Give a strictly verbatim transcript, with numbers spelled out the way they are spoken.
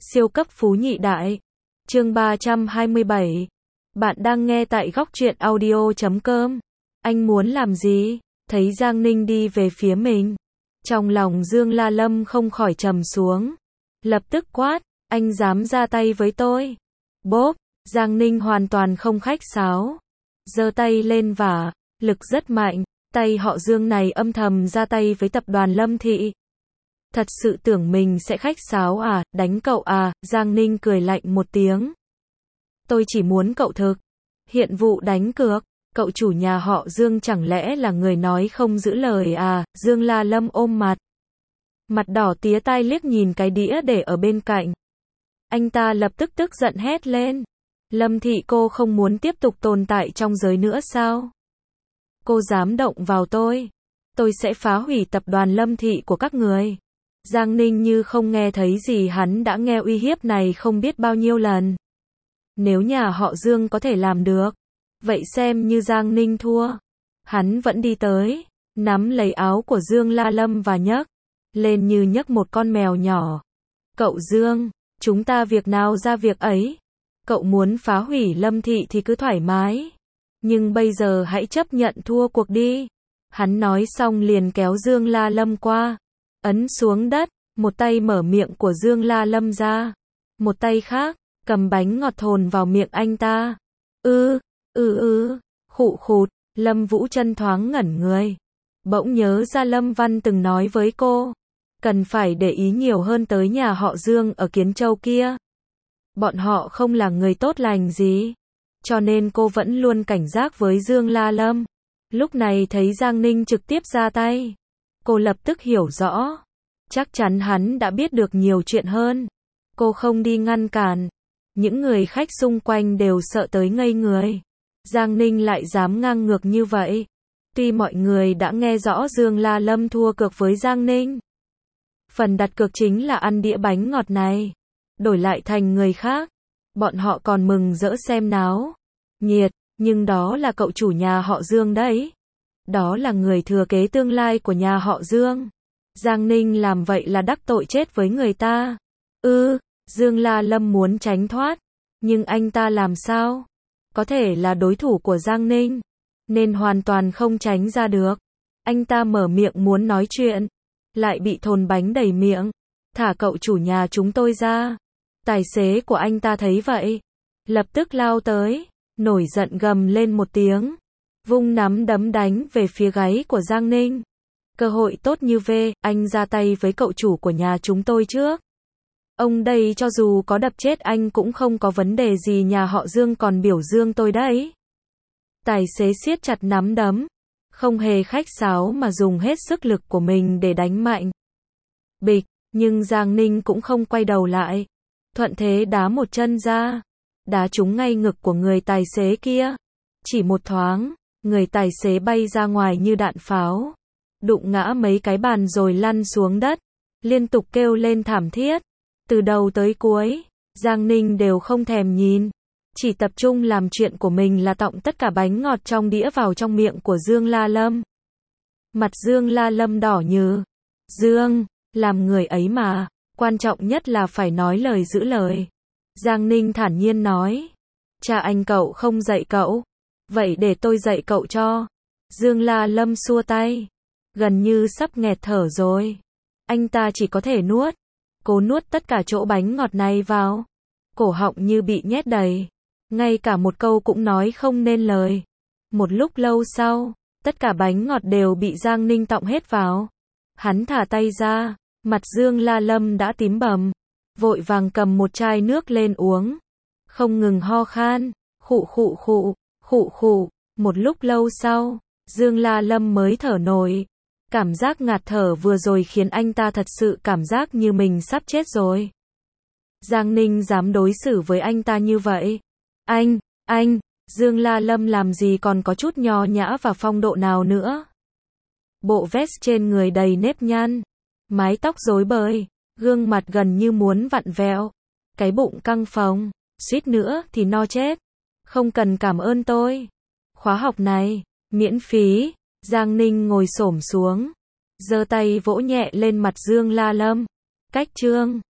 Siêu cấp phú nhị đại. Chương ba trăm hai mươi bảy. Bạn đang nghe tại góc truyện audio chấm com. Anh muốn làm gì? Thấy Giang Ninh đi về phía mình. Trong lòng Dương La Lâm không khỏi trầm xuống. Lập tức quát, anh dám ra tay với tôi. Bốp, Giang Ninh hoàn toàn không khách sáo. Giơ tay lên vả, lực rất mạnh, tay họ Dương này âm thầm ra tay với tập đoàn Lâm Thị. Thật sự tưởng mình sẽ khách sáo à, đánh cậu à, Giang Ninh cười lạnh một tiếng. Tôi chỉ muốn cậu thực hiện vụ đánh cược, cậu chủ nhà họ Dương chẳng lẽ là người nói không giữ lời à, Dương La Lâm ôm mặt. Mặt đỏ tía tai liếc nhìn cái đĩa để ở bên cạnh. Anh ta lập tức tức giận hét lên. Lâm Thị cô không muốn tiếp tục tồn tại trong giới nữa sao? Cô dám động vào tôi, tôi sẽ phá hủy tập đoàn Lâm Thị của các người. Giang Ninh như không nghe thấy gì, hắn đã nghe uy hiếp này không biết bao nhiêu lần. Nếu nhà họ Dương có thể làm được, vậy xem như Giang Ninh thua. Hắn vẫn đi tới, nắm lấy áo của Dương La Lâm và nhấc lên như nhấc một con mèo nhỏ. Cậu Dương, chúng ta việc nào ra việc ấy. Cậu muốn phá hủy Lâm Thị thì cứ thoải mái. Nhưng bây giờ hãy chấp nhận thua cuộc đi. Hắn nói xong liền kéo Dương La Lâm qua. Ấn xuống đất, một tay mở miệng của Dương La Lâm ra. Một tay khác, cầm bánh ngọt thồn vào miệng anh ta. Ư, ư ư, khụ khụt, Lâm Vũ Trân thoáng ngẩn người. Bỗng nhớ ra Lâm Văn từng nói với cô. Cần phải để ý nhiều hơn tới nhà họ Dương ở Kiến Châu kia. Bọn họ không là người tốt lành gì. Cho nên cô vẫn luôn cảnh giác với Dương La Lâm. Lúc này thấy Giang Ninh trực tiếp ra tay. Cô lập tức hiểu rõ. Chắc chắn hắn đã biết được nhiều chuyện hơn. Cô không đi ngăn cản. Những người khách xung quanh đều sợ tới ngây người. Giang Ninh lại dám ngang ngược như vậy. Tuy mọi người đã nghe rõ Dương La Lâm thua cược với Giang Ninh. Phần đặt cược chính là ăn đĩa bánh ngọt này. Đổi lại thành người khác. Bọn họ còn mừng rỡ xem náo nhiệt. Nhưng đó là cậu chủ nhà họ Dương đấy. Đó là người thừa kế tương lai của nhà họ Dương. Giang Ninh làm vậy là đắc tội chết với người ta. Ư, Dương La Lâm muốn tránh thoát. Nhưng anh ta làm sao? Có thể là đối thủ của Giang Ninh. Nên hoàn toàn không tránh ra được. Anh ta mở miệng muốn nói chuyện. Lại bị thồn bánh đầy miệng. Thả cậu chủ nhà chúng tôi ra. Tài xế của anh ta thấy vậy. Lập tức lao tới. Nổi giận gầm lên một tiếng. Vung nắm đấm đánh về phía gáy của Giang Ninh. Cơ hội tốt như về, anh ra tay với cậu chủ của nhà chúng tôi trước. Ông đây cho dù có đập chết anh cũng không có vấn đề gì, nhà họ Dương còn biểu dương tôi đấy. Tài xế siết chặt nắm đấm. Không hề khách sáo mà dùng hết sức lực của mình để đánh mạnh. Bịch, nhưng Giang Ninh cũng không quay đầu lại. Thuận thế đá một chân ra. Đá trúng ngay ngực của người tài xế kia. Chỉ một thoáng, người tài xế bay ra ngoài như đạn pháo. Đụng ngã mấy cái bàn rồi lăn xuống đất. Liên tục kêu lên thảm thiết. Từ đầu tới cuối, Giang Ninh đều không thèm nhìn. Chỉ tập trung làm chuyện của mình là tọng tất cả bánh ngọt trong đĩa vào trong miệng của Dương La Lâm. Mặt Dương La Lâm đỏ như. Dương, làm người ấy mà. Quan trọng nhất là phải nói lời giữ lời. Giang Ninh thản nhiên nói. Cha anh cậu không dạy cậu. Vậy để tôi dạy cậu cho. Dương La Lâm xua tay. Gần như sắp nghẹt thở rồi. Anh ta chỉ có thể nuốt. Cố nuốt tất cả chỗ bánh ngọt này vào. Cổ họng như bị nhét đầy. Ngay cả một câu cũng nói không nên lời. Một lúc lâu sau, tất cả bánh ngọt đều bị Giang Ninh tọng hết vào. Hắn thả tay ra. Mặt Dương La Lâm đã tím bầm. Vội vàng cầm một chai nước lên uống. Không ngừng ho khan. Khụ khụ khụ, khụ khụ. Một lúc lâu sau, Dương La Lâm mới thở nổi. Cảm giác ngạt thở vừa rồi khiến anh ta thật sự cảm giác như mình sắp chết rồi. Giang Ninh dám đối xử với anh ta như vậy. Anh, anh, Dương La Lâm làm gì còn có chút nho nhã và phong độ nào nữa. Bộ vest trên người đầy nếp nhăn. Mái tóc rối bời. Gương mặt gần như muốn vặn vẹo. Cái bụng căng phồng. Suýt nữa thì no chết. Không cần cảm ơn tôi. Khóa học này, miễn phí. Giang Ninh ngồi xổm xuống. Giơ tay vỗ nhẹ lên mặt Dương La Lâm. Cách chương.